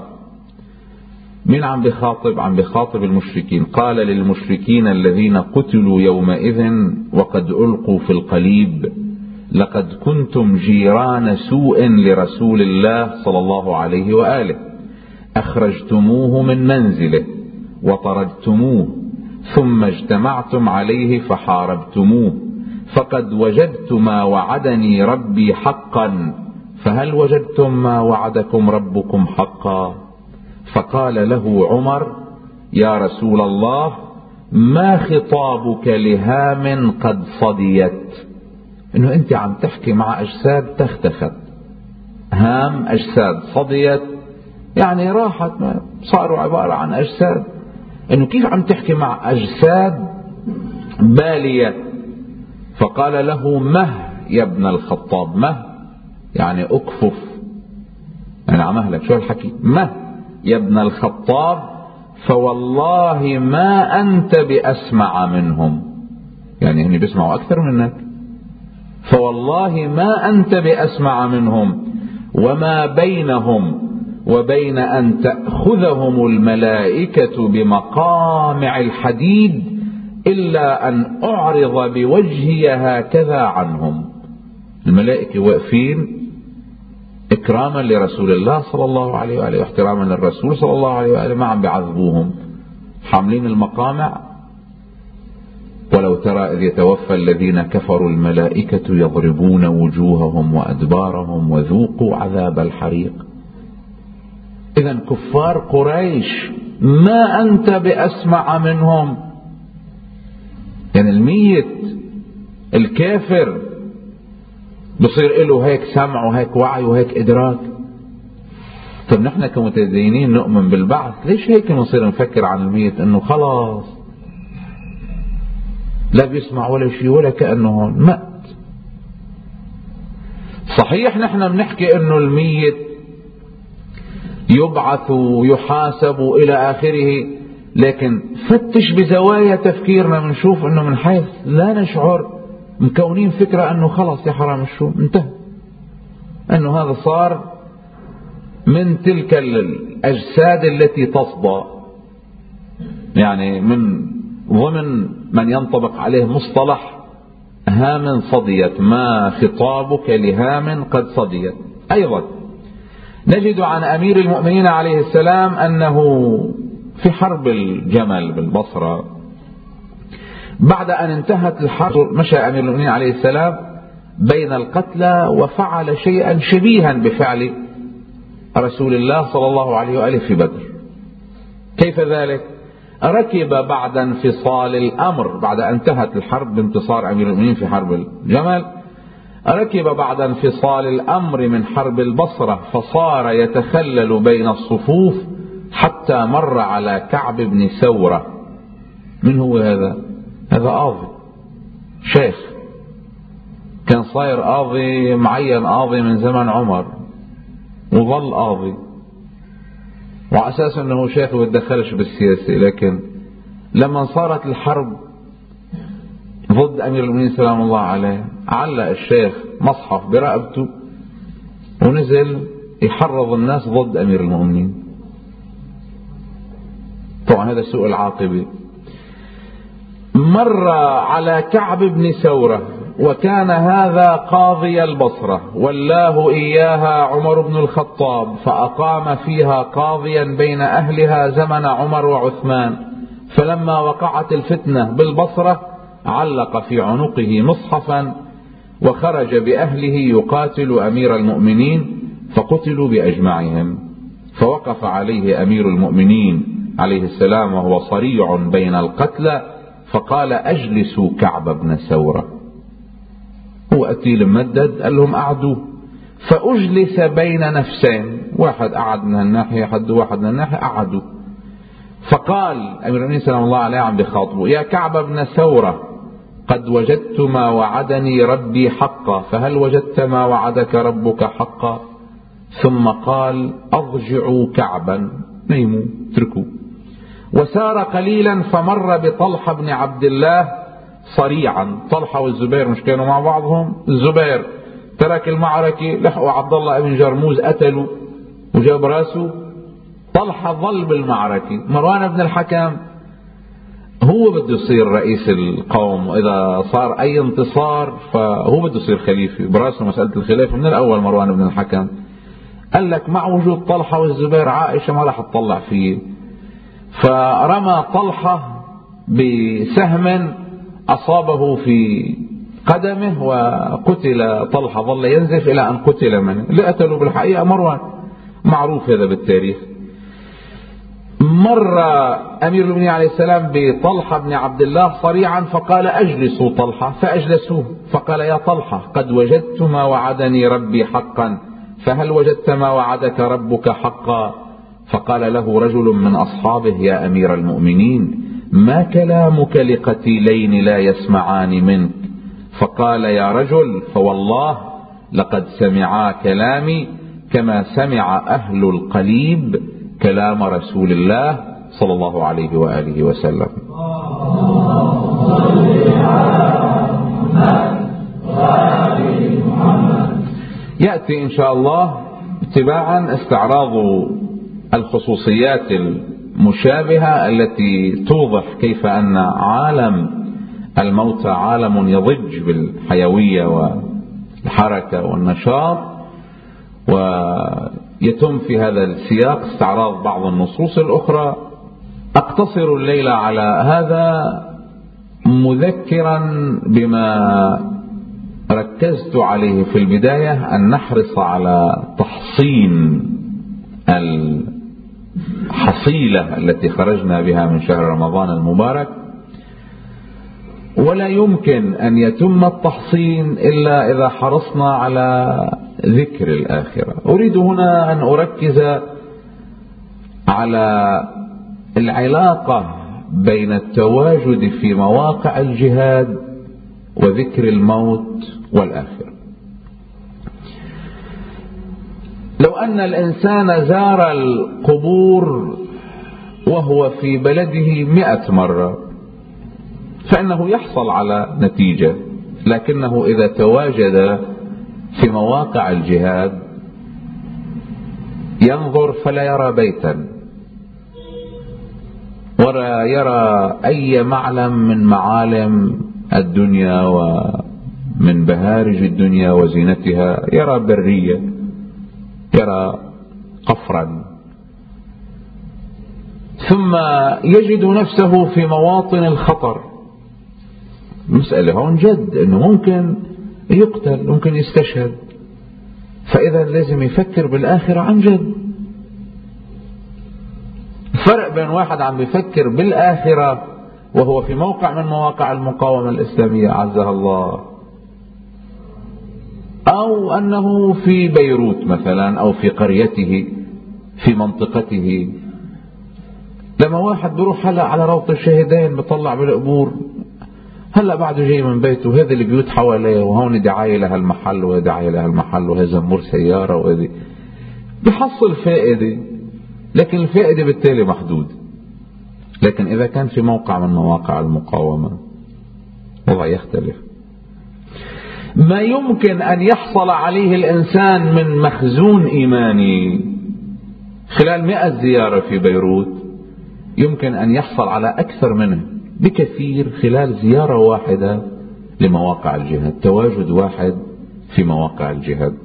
من عم بخاطب؟ عم بخاطب المشركين. قال للمشركين الذين قتلوا يومئذ وقد ألقوا في القليب: لقد كنتم جيران سوء لرسول الله صلى الله عليه وآله، أخرجتموه من منزله وطردتموه، ثم اجتمعتم عليه فحاربتموه، فقد وجدت ما وعدني ربي حقا، فهل وجدتم ما وعدكم ربكم حقا؟ فقال له عمر: يا رسول الله، ما خطابك لهام قد صديت؟ انه انت عم تحكي مع اجساد تختخت. هام اجساد، صديت يعني راحت، صاروا عبارة عن اجساد. انه كيف عم تحكي مع اجساد بالية؟ فقال له: مه يا ابن الخطاب. مه يعني اكفف، يعني عم اهلك. شو الحكي؟ مه يا ابن الخطاب، فوالله ما أنت بأسمع منهم. يعني هني بيسمعوا أكثر منك. فوالله ما أنت بأسمع منهم، وما بينهم وبين أن تأخذهم الملائكة بمقامع الحديد إلا أن أعرض بوجهي هكذا عنهم. الملائكة واقفين إكراما لرسول الله صلى الله عليه وآله واحتراما للرسول صلى الله عليه وآله، ما عم بيعذبوهم، حاملين المقامع. ولو ترى إذ يتوفى الذين كفروا الملائكة يضربون وجوههم وأدبارهم وذوقوا عذاب الحريق. إذن كفار قريش ما أنت بأسمع منهم. يعني الميت الكافر بصير له هيك سمع وهيك وعي وهيك إدراك. طب نحن كمتدينين نؤمن بالبعث، ليش هيك نصير نفكر عن الميت انه خلاص لا بيسمع ولا شيء ولا كأنه مات؟ صحيح نحن بنحكي انه الميت يبعث ويحاسب الى اخره، لكن فتش بزوايا تفكيرنا بنشوف انه من حيث لا نشعر مكونين فكرة انه خلاص يا حرام الشو انتهى، انه هذا صار من تلك الاجساد التي تصدى، يعني من ضمن من ينطبق عليه مصطلح هام صديت. ما خطابك لهام قد صديت. ايضا نجد عن امير المؤمنين عليه السلام انه في حرب الجمل بالبصرة بعد ان انتهت الحرب مشى امير المؤمنين عليه السلام بين القتلى وفعل شيئا شبيها بفعل رسول الله صلى الله عليه وآله في بدر. كيف ذلك؟ ركب بعد انفصال الأمر، بعد أن انتهت الحرب بانتصار أمير المؤمنين في حرب الجمل، ركب بعد انفصال الأمر من حرب البصرة فصار يتخلل بين الصفوف حتى مر على كعب بن سورة. من هو هذا؟ هذا قاضي شيخ كان صاير قاضي معين، قاضي من زمن عمر، وظل قاضي، وعلى أساس أنه شيخ ويتدخلش بالسياسة. لكن لما صارت الحرب ضد أمير المؤمنين سلام الله عليه، علق الشيخ مصحف برقبته ونزل يحرض الناس ضد أمير المؤمنين. طبعا هذا سوء العاقبة. مر على كعب بن سورة، وكان هذا قاضي البصرة، ولاه إياها عمر بن الخطاب، فأقام فيها قاضيا بين أهلها زمن عمر وعثمان. فلما وقعت الفتنة بالبصرة علق في عنقه مصحفا، وخرج بأهله يقاتل أمير المؤمنين، فقتلوا بأجمعهم. فوقف عليه أمير المؤمنين عليه السلام وهو صريع بين القتلى، فقال: أجلسوا كعب بن سورة. هو قتيل ممدد، قال لهم أعدوا. فأجلس بين نفسين، واحد قعد من الناحية حد واحد من الناحية، قعدوا. فقال أمير المؤمنين سلام الله عليه عم بخاطبه: يا كعب بن سورة، قد وجدت ما وعدني ربي حقا، فهل وجدت ما وعدك ربك حقا؟ ثم قال: أضجعوا كعبا، نيموا اتركوا. وسار قليلا فمر بطلحة بن عبد الله صريعا. طلحة والزبير مش كانوا مع بعضهم؟ الزبير ترك المعركة، لحقوا عبد الله بن جرموز قتلوا وجاب راسه. طلحة ظل بالمعركة. مروان بن الحكم هو بده يصير رئيس القوم، وإذا صار أي انتصار فهو بده يصير خليفة، براسه مسألة الخلافة من الأول. مروان بن الحكم قال لك مع وجود طلحة والزبير عائشة ما راح تطلع فيه، فرمى طلحة بسهم أصابه في قدمه وقتل طلحة، ظل ينزف إلى أن قتل منه. اللي قتلوا بالحقيقة مروان، معروف هذا بالتاريخ. مر أمير المؤمنين عليه السلام بطلحة بن عبد الله صريعا، فقال: أجلسوا طلحة، فأجلسوه. فقال: يا طلحة، قد وجدت ما وعدني ربي حقا، فهل وجدت ما وعدك ربك حقا؟ فقال له رجل من أصحابه: يا أمير المؤمنين، ما كلامك لقتيلين لا يسمعان منك؟ فقال: يا رجل، فوالله لقد سمعا كلامي كما سمع أهل القليب كلام رسول الله صلى الله عليه وآله وسلم. يأتي إن شاء الله اتباعا استعراض الخصوصيات المشابهة التي توضح كيف أن عالم الموتى عالم يضج بالحيوية والحركة والنشاط، ويتم في هذا السياق استعراض بعض النصوص الأخرى. أقتصر الليلة على هذا مذكرا بما ركزت عليه في البداية، أن نحرص على تحصين الحصيلة التي خرجنا بها من شهر رمضان المبارك، ولا يمكن أن يتم التحصين إلا إذا حرصنا على ذكر الآخرة. أريد هنا أن أركز على العلاقة بين التواجد في مواقع الجهاد وذكر الموت والآخرة. لو أن الإنسان زار القبور وهو في بلده مئة مرة فإنه يحصل على نتيجة، لكنه إذا تواجد في مواقع الجهاد ينظر فلا يرى بيتا ولا يرى أي معلم من معالم الدنيا ومن بهارج الدنيا وزينتها، يرى برية، يرى قفرا، ثم يجد نفسه في مواطن الخطر. مسألة هون جد، انه ممكن يقتل، ممكن يستشهد، فإذا لازم يفكر بالآخرة عن جد. فرق بين واحد عم بيفكر بالآخرة وهو في موقع من مواقع المقاومة الإسلامية عزها الله، أو أنه في بيروت مثلا أو في قريته في منطقته. لما واحد بيروح هلا على روضة الشهيدين بيطلع بالقبور هلا بعده جاي من بيته، وهذه البيوت حواليه، وهون دعاية لهالمحل وهذا دعاية لهالمحل وهذا زمور سيارة وهذه، بحصل فائدة، لكن الفائدة بالتالي محدود. لكن إذا كان في موقع من مواقع المقاومة وضع يختلف. ما يمكن أن يحصل عليه الإنسان من مخزون إيماني خلال مئة زيارة في بيروت يمكن أن يحصل على أكثر منه بكثير خلال زيارة واحدة لمواقع الجهاد، تواجد واحد في مواقع الجهاد.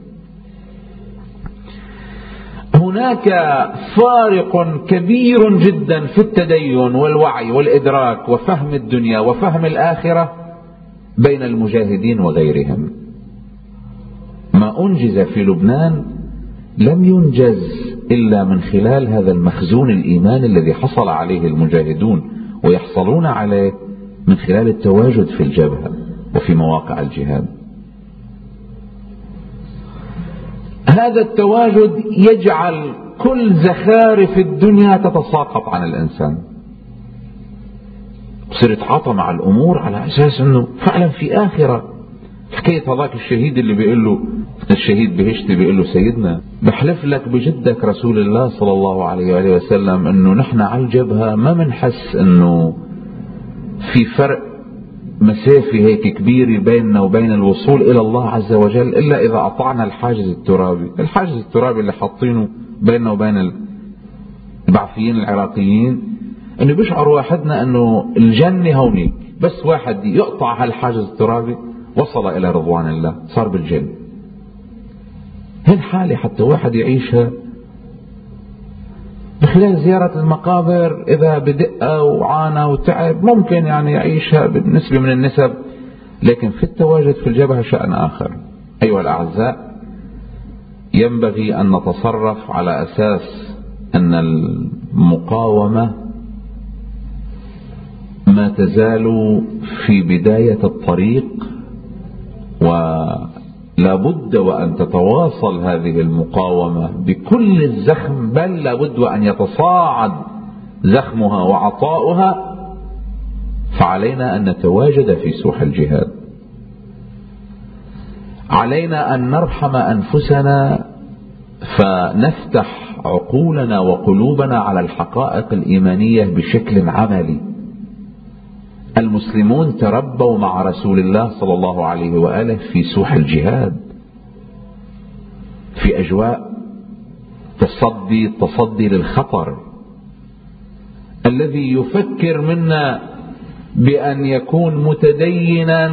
هناك فارق كبير جدا في التدين والوعي والإدراك وفهم الدنيا وفهم الآخرة بين المجاهدين وغيرهم. ما أنجز في لبنان لم ينجز إلا من خلال هذا المخزون الإيماني الذي حصل عليه المجاهدون ويحصلون عليه من خلال التواجد في الجبهة وفي مواقع الجهاد. هذا التواجد يجعل كل زخارف الدنيا تتساقط عن الإنسان، بصير يتعاطى مع الأمور على أساس أنه فعلا في آخرة. حكاية هذاك الشهيد اللي بيقول له الشهيد بهشتي، بيقول له سيدنا بحلف لك بجدك رسول الله صلى الله عليه وآله وسلم أنه نحن على الجبهة ما منحس أنه في فرق مسافة هيك كبيرة بيننا وبين الوصول إلى الله عز وجل إلا إذا أطعنا الحاجز الترابي. الحاجز الترابي اللي حاطينه بيننا وبين البعثيين العراقيين أنه بيشعر واحدنا أنه الجنة هونيك، بس واحد يقطع هالحاجز الترابي وصل إلى رضوان الله، صار بالجنة. هالحالة حتى واحد يعيشها بخلال زيارة المقابر إذا بدقة وعانى وتعب ممكن يعني يعيشها بالنسبة من النسب، لكن في التواجد في الجبهة شأن آخر. أيها الأعزاء، ينبغي أن نتصرف على أساس أن المقاومة ما تزال في بداية الطريق، ولا بد وأن تتواصل هذه المقاومة بكل الزخم، بل لا بد وأن يتصاعد زخمها وعطاؤها. فعلينا أن نتواجد في سوح الجهاد، علينا أن نرحم أنفسنا فنفتح عقولنا وقلوبنا على الحقائق الإيمانية بشكل عملي. المسلمون تربوا مع رسول الله صلى الله عليه وآله في سوح الجهاد، في أجواء تصدي التصدي للخطر. الذي يفكر منا بأن يكون متدينا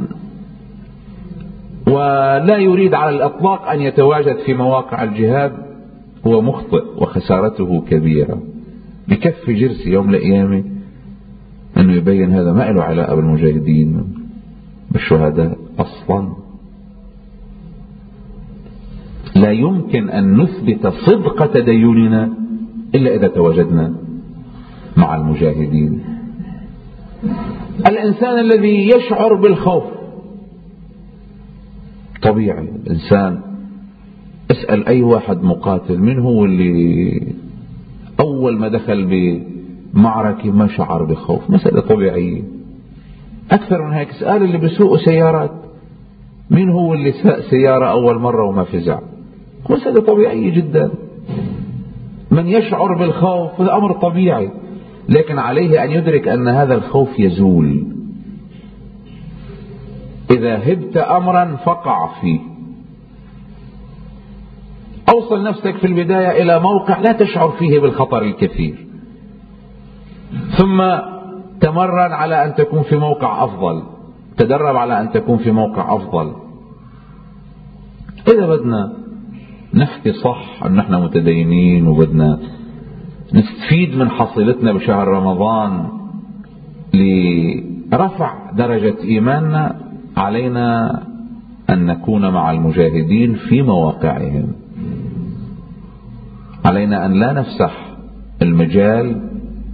ولا يريد على الإطلاق أن يتواجد في مواقع الجهاد هو مخطئ وخسارته كبيرة. بكفي جرسي يوم القيامة أنه يبين هذا ما له علاقة بالمجاهدين بالشهداء أصلا. لا يمكن أن نثبت صدق تديننا إلا إذا تواجدنا مع المجاهدين. الإنسان الذي يشعر بالخوف طبيعي، الإنسان اسأل أي واحد مقاتل من هو اللي أول ما دخل بمعركة ما شعر بخوف؟ مسألة طبيعية. أكثر من هيك اسأل اللي بيسوقوا سيارات مين هو اللي ساق سيارة أول مرة وما فزع؟ مسألة طبيعية جدا. من يشعر بالخوف هذا أمر طبيعي، لكن عليه أن يدرك أن هذا الخوف يزول. إذا هبت أمرا فقع فيه. أوصل نفسك في البداية إلى موقع لا تشعر فيه بالخطر الكثير، ثم تمرن على أن تكون في موقع أفضل، تدرب على أن تكون في موقع أفضل. إذا بدنا نحكي صح أن نحن متدينين وبدنا نستفيد من حصيلتنا بشهر رمضان لرفع درجة إيماننا، علينا أن نكون مع المجاهدين في مواقعهم. علينا أن لا نفسح المجال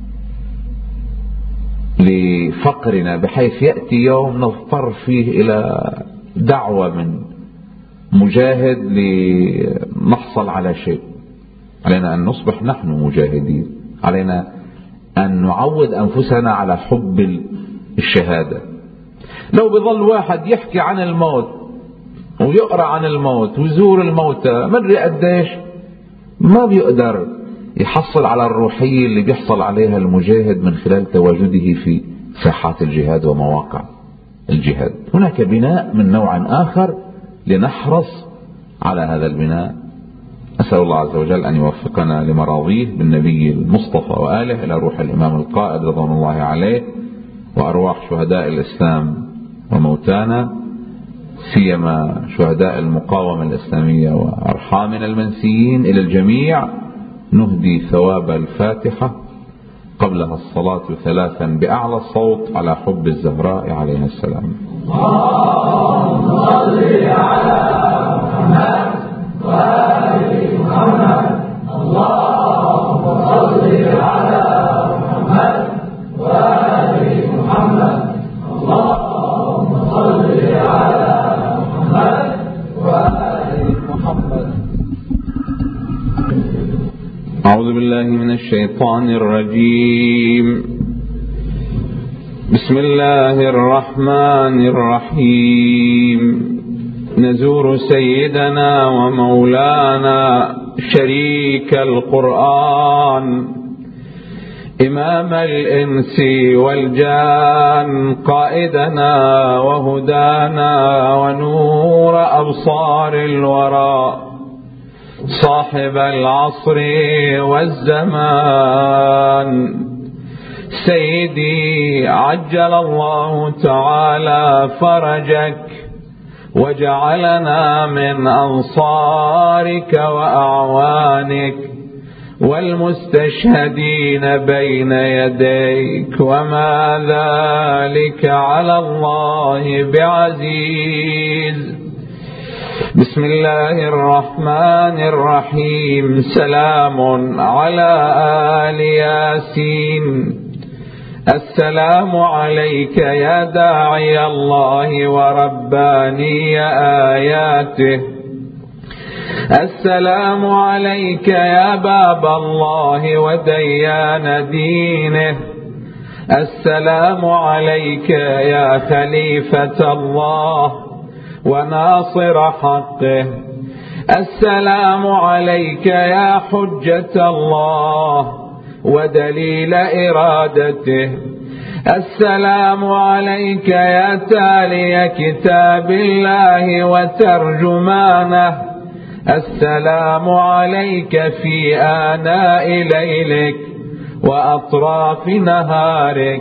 لفقرنا بحيث يأتي يوم نضطر فيه إلى دعوة من مجاهد لنحصل على شيء. علينا أن نصبح نحن مجاهدين، علينا أن نعود أنفسنا على حب الشهادة، لو بظل واحد يحكي عن الموت ويقرأ عن الموت ويزور الموتى مدري قديش، ما بيقدر يحصل على الروحية اللي بيحصل عليها المجاهد من خلال تواجده في ساحات الجهاد ومواقع الجهاد. هناك بناء من نوع آخر لنحرص على هذا البناء. أسأل الله عز وجل أن يوفقنا لمراضيه بالنبي المصطفى وآله، إلى روح الإمام القائد رضوان الله عليه، وأرواح شهداء الإسلام وموتانا، سيما شهداء المقاومة الإسلامية وأرحامنا المنسيين. إلى الجميع نهدي ثواب الفاتحة قبلها الصلاة ثلاثا بأعلى الصوت على حب الزهراء عليها السلام. اللهم صل على محمد وآل محمد. اللهم صل على محمد وآل محمد. اللهم صل على محمد وآل محمد. أعوذ بالله من الشيطان الرجيم. بسم الله الرحمن الرحيم. نزور سيدنا ومولانا شريك القرآن، إمام الإنس والجان، قائدنا وهدانا ونور أبصار الورى، صاحب العصر والزمان. سيدي عجل الله تعالى فرجك وجعلنا من أنصارك وأعوانك والمستشهدين بين يديك، وما ذلك على الله بعزيز. بسم الله الرحمن الرحيم. سلام على آل ياسين. السلام عليك يا داعي الله ورباني آياته. السلام عليك يا باب الله وديان دينه. السلام عليك يا خليفة الله وناصر حقه. السلام عليك يا حجة الله ودليل إرادته. السلام عليك يا تالي كتاب الله وترجمانه. السلام عليك في آناء ليلك وأطراف نهارك.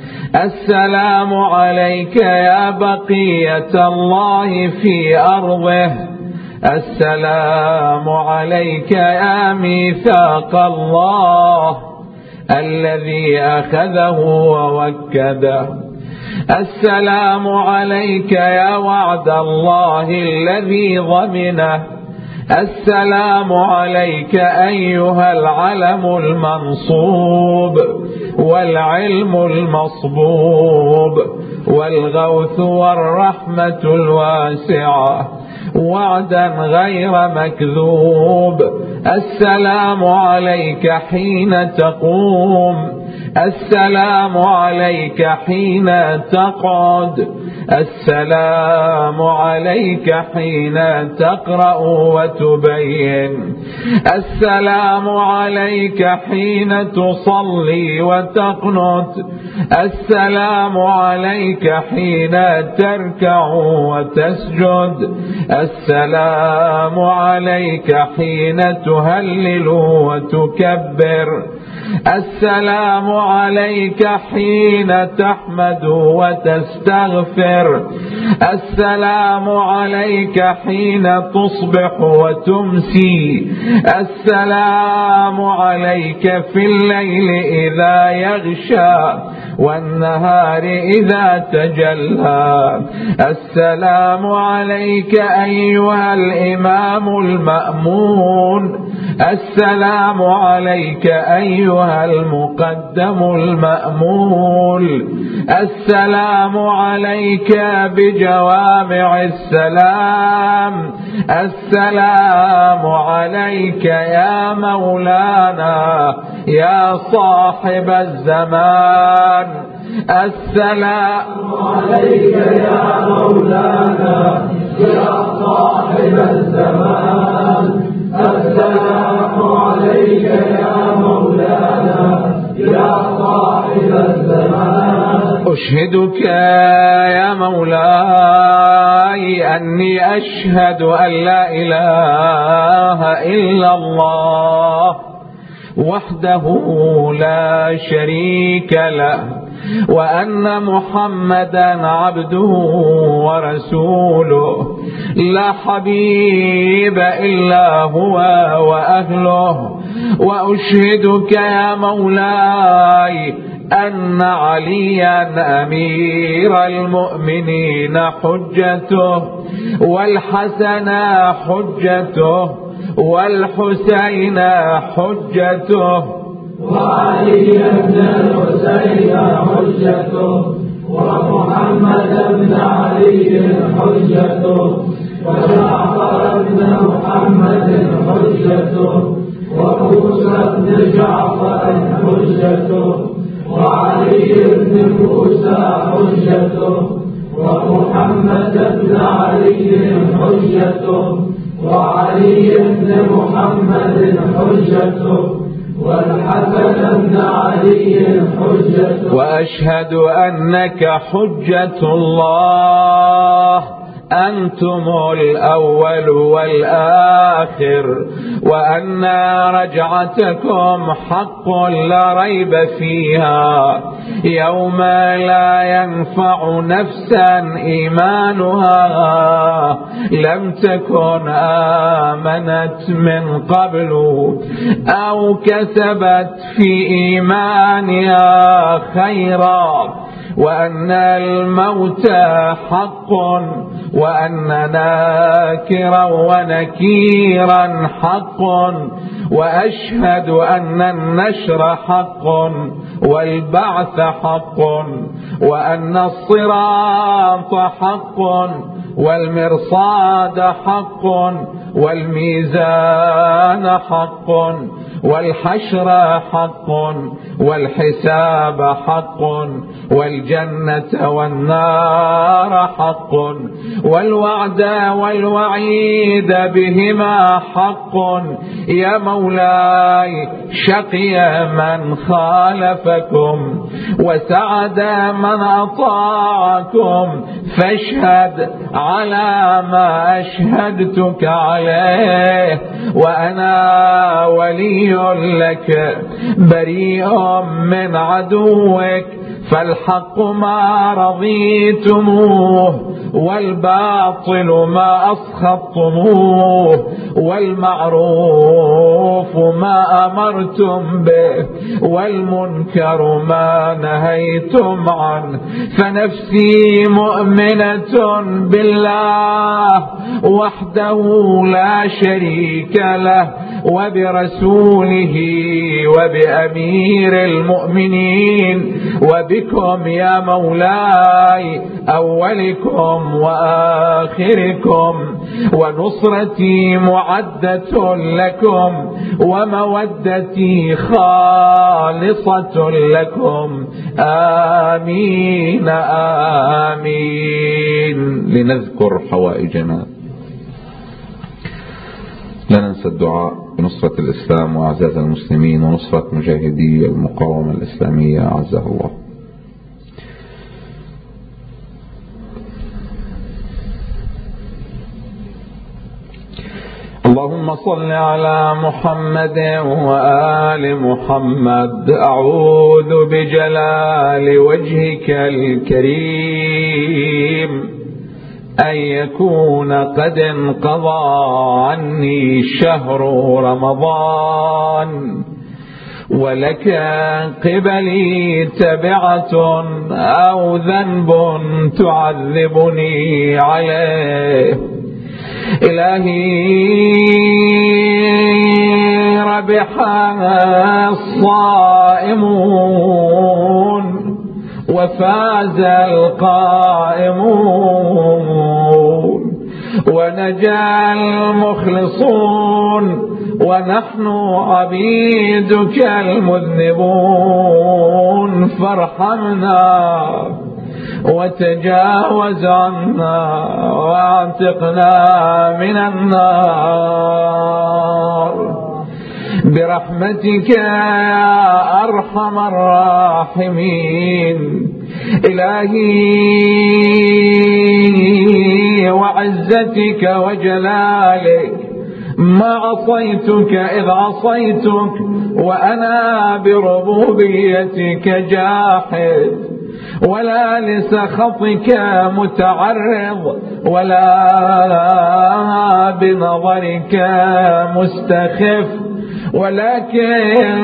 السلام عليك يا بقية الله في أرضه. السلام عليك يا ميثاق الله الذي أخذه ووكده. السلام عليك يا وعد الله الذي ضمنه. السلام عليك أيها العلم المنصوب والعلم المصبوب والغوث والرحمة الواسعة، وعدا غير مكذوب. السلام عليك حين تقوم. السلام عليك حين تقعد. السلام عليك حين تقرأ وتبين. السلام عليك حين تصلي وتقنت. السلام عليك حين تركع وتسجد. السلام عليك حين تهلل وتكبر. السلام عليك حين تحمد وتستغفر. السلام عليك حين تصبح وتمسي. السلام عليك في الليل إذا يغشى والنهار إذا تجلى. السلام عليك أيها الإمام المأمون. السلام عليك أيها المقدم المأمول. السلام عليك بجوامع السلام. السلام عليك يا مولانا يا صاحب الزمان. السلام عليك يا مولانا يا صاحب الزمان. السلام عليك يا مولانا يا صاحب الزمان. أشهدك يا مولاي أني أشهد أن لا إله إلا الله وحده لا شريك له، وأن محمدا عبده ورسوله، لا حبيب إلا هو وأهله. وأشهدك يا مولاي أن عليا أمير المؤمنين حجته، والحسن حجته، والحسين حجته، وعلي بن الحسين حجته، ومحمد بن علي حجته، وجعفر بن محمد حجته، وموسى بن جعفر حجته، وعلي بن موسى حجته، ومحمد بن علي حجته، وعلي بن محمد حجته، والحسن بن علي حجته. وأشهد أنك حجة الله، أنتم الأول والآخر، وأن رجعتكم حق لا ريب فيها، يوم لا ينفع نفسا إيمانها لم تكن آمنت من قبل أو كسبت في إيمانها خيرا، وأن الموت حق، وأن ناكرا ونكيرا حق، وأشهد أن النشر حق، والبعث حق، وأن الصراط حق، والمرصاد حق، والميزان حق، والحشر حق، والحساب حق، والجنة والنار حق، والوعد والوعيد بهما حق. يا مولاي شقي من خالفكم وسعد من أطاعكم، فاشهد على ما أشهدتك عليه، وأنا ولي لك بريء من عدوك، فالحق ما رضيتموه، والباطل ما أسخطتموه، والمعروف ما أمرتم به، والمنكر ما نهيتم عنه. فنفسي مؤمنة بالله وحده لا شريك له، وبرسوله وبأمير المؤمنين، وبكم يا مولاي أولكم وآخركم، ونصرتي معدة لكم، ومودتي خالصة لكم. آمين آمين. لنذكر حوائجنا. لا ننسى الدعاء بنصرة الإسلام وأعزاز المسلمين، ونصرة مجاهدي المقاومة الإسلامية أعزها الله. اللهم صل على محمد وآل محمد. أعوذ بجلال وجهك الكريم أن يكون قد انقضى عني شهر رمضان، ولك قبلي تبعة أو ذنب تعذبني عليه. إلهي ربح الصائمون وفاز القائمون، ونجا المخلصون ونحن عبيدك المذنبون، فارحمنا وتجاوز عنا واعتقنا من النار برحمتك يا أرحم الراحمين. إلهي وعزتك وجلالك ما عصيتك إذ عصيتك وأنا بربوبيتك جاحد، ولا لسخطك متعرض، ولا بنظرك مستخف، ولكن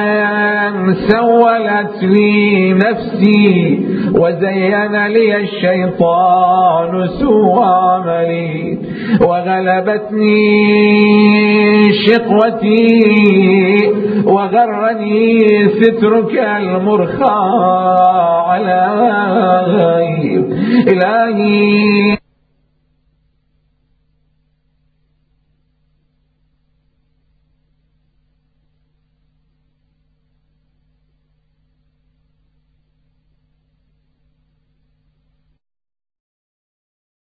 سولت لي نفسي وزين لي الشيطان سوء عملي وغلبتني شقوتي وغرني سترك المرخى علي. إلهي